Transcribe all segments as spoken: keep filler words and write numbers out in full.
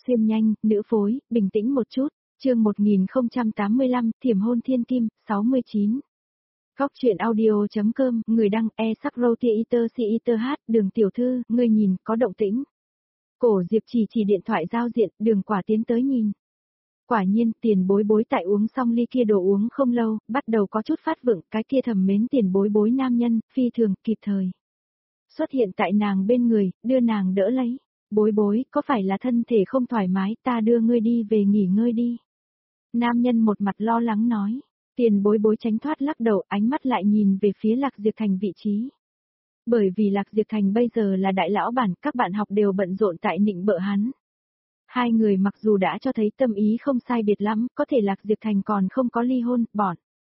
Xuyên nhanh, nữ phối, bình tĩnh một chút, chương một nghìn không trăm tám mươi lăm, Thiểm hôn thiên kim, sáu mươi chín. Góc truyện audio.com, người đăng, e sắc roti iter si iter hát, đường tiểu thư, người nhìn, có động tĩnh. Cổ Diệp chỉ chỉ điện thoại giao diện, đường quả tiến tới nhìn. Quả nhiên, tiền bối bối tại uống xong ly kia đồ uống không lâu, bắt đầu có chút phát vựng, cái kia thầm mến tiền bối bối nam nhân, phi thường, kịp thời. Xuất hiện tại nàng bên người, đưa nàng đỡ lấy. Bối bối, có phải là thân thể không thoải mái, ta đưa ngươi đi về nghỉ ngơi đi. Nam nhân một mặt lo lắng nói. Tiền bối bối tránh thoát lắc đầu, ánh mắt lại nhìn về phía Lạc Diệp Thành vị trí. Bởi vì Lạc Diệp Thành bây giờ là đại lão bản, các bạn học đều bận rộn tại nịnh bợ hắn. Hai người mặc dù đã cho thấy tâm ý không sai biệt lắm, có thể Lạc Diệp Thành còn không có ly hôn, bọn.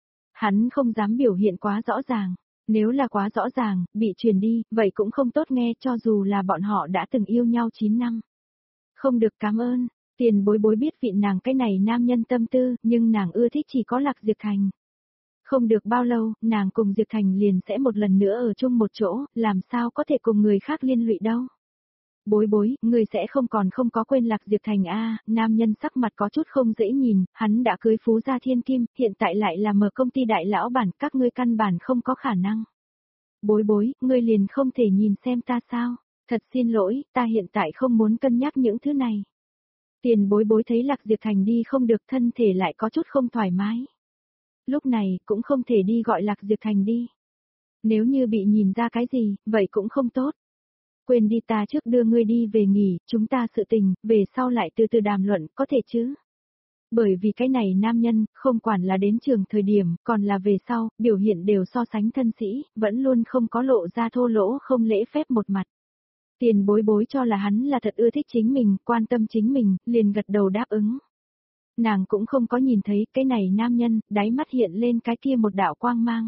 Hắn không dám biểu hiện quá rõ ràng. Nếu là quá rõ ràng, bị truyền đi, vậy cũng không tốt nghe cho dù là bọn họ đã từng yêu nhau chín năm. Không được cảm ơn, tiền bối bối biết vị nàng cái này nam nhân tâm tư, nhưng nàng ưa thích chỉ có Lạc Diệp Thành. Không được bao lâu, nàng cùng Diệp Thành liền sẽ một lần nữa ở chung một chỗ, làm sao có thể cùng người khác liên lụy đâu. Bối bối, người sẽ không còn không có quên Lạc Diệp Thành a. Nam nhân sắc mặt có chút không dễ nhìn, hắn đã cưới phú gia thiên kim, hiện tại lại là mở công ty đại lão bản, các ngươi căn bản không có khả năng. Bối bối, ngươi liền không thể nhìn xem ta sao, thật xin lỗi, ta hiện tại không muốn cân nhắc những thứ này. Tiền bối bối thấy Lạc Diệp Thành đi không được, thân thể lại có chút không thoải mái. Lúc này, cũng không thể đi gọi Lạc Diệp Thành đi. Nếu như bị nhìn ra cái gì, vậy cũng không tốt. Quên đi, ta trước đưa ngươi đi về nghỉ, chúng ta sự tình, về sau lại từ từ đàm luận, có thể chứ? Bởi vì cái này nam nhân, không quản là đến trường thời điểm, còn là về sau, biểu hiện đều so sánh thân sĩ, vẫn luôn không có lộ ra thô lỗ không lễ phép một mặt. Tiền bối bối cho là hắn là thật ưa thích chính mình, quan tâm chính mình, liền gật đầu đáp ứng. Nàng cũng không có nhìn thấy cái này nam nhân, đáy mắt hiện lên cái kia một đạo quang mang.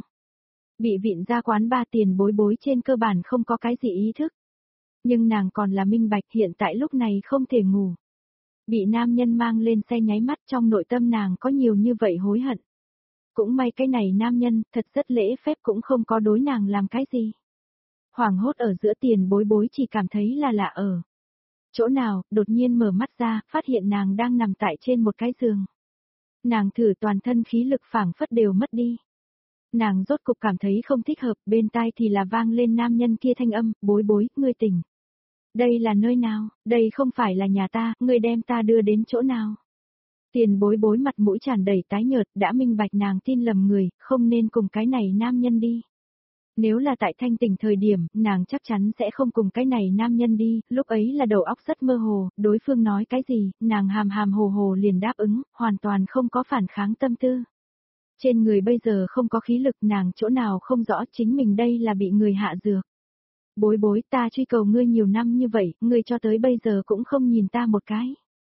Bị vịn ra quán ba, tiền bối bối trên cơ bản không có cái gì ý thức. Nhưng nàng còn là minh bạch, hiện tại lúc này không thể ngủ. Bị nam nhân mang lên xe nháy mắt, trong nội tâm nàng có nhiều như vậy hối hận. Cũng may cái này nam nhân, thật rất lễ phép, cũng không có đối nàng làm cái gì. Hoảng hốt ở giữa, tiền bối bối chỉ cảm thấy là lạ ở. Chỗ nào, đột nhiên mở mắt ra, phát hiện nàng đang nằm tại trên một cái giường. Nàng thử toàn thân khí lực phảng phất đều mất đi. Nàng rốt cục cảm thấy không thích hợp, bên tai thì là vang lên nam nhân kia thanh âm, bối bối, ngươi tỉnh. Đây là nơi nào, đây không phải là nhà ta, ngươi đem ta đưa đến chỗ nào. Tiền bối bối mặt mũi tràn đầy tái nhợt, đã minh bạch nàng tin lầm người, không nên cùng cái này nam nhân đi. Nếu là tại thanh tỉnh thời điểm, nàng chắc chắn sẽ không cùng cái này nam nhân đi, lúc ấy là đầu óc rất mơ hồ, đối phương nói cái gì, nàng hàm hàm hồ hồ liền đáp ứng, hoàn toàn không có phản kháng tâm tư. Trên người bây giờ không có khí lực, nàng chỗ nào không rõ chính mình đây là bị người hạ dược. Bối bối, ta truy cầu ngươi nhiều năm như vậy, ngươi cho tới bây giờ cũng không nhìn ta một cái.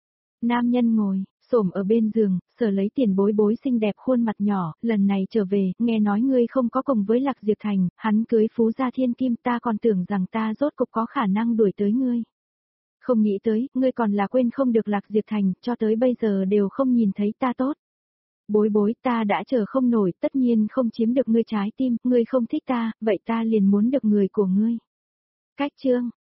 Nam nhân ngồi, xổm ở bên giường, sờ lấy tiền bối bối xinh đẹp khuôn mặt nhỏ, lần này trở về, nghe nói ngươi không có cùng với Lạc Diệp Thành, hắn cưới phú gia thiên kim, ta còn tưởng rằng ta rốt cục có khả năng đuổi tới ngươi. Không nghĩ tới, ngươi còn là quên không được Lạc Diệp Thành, cho tới bây giờ đều không nhìn thấy ta tốt. Bối bối, ta đã chờ không nổi, tất nhiên không chiếm được ngươi trái tim, ngươi không thích ta, vậy ta liền muốn được người của ngươi. Cách chương,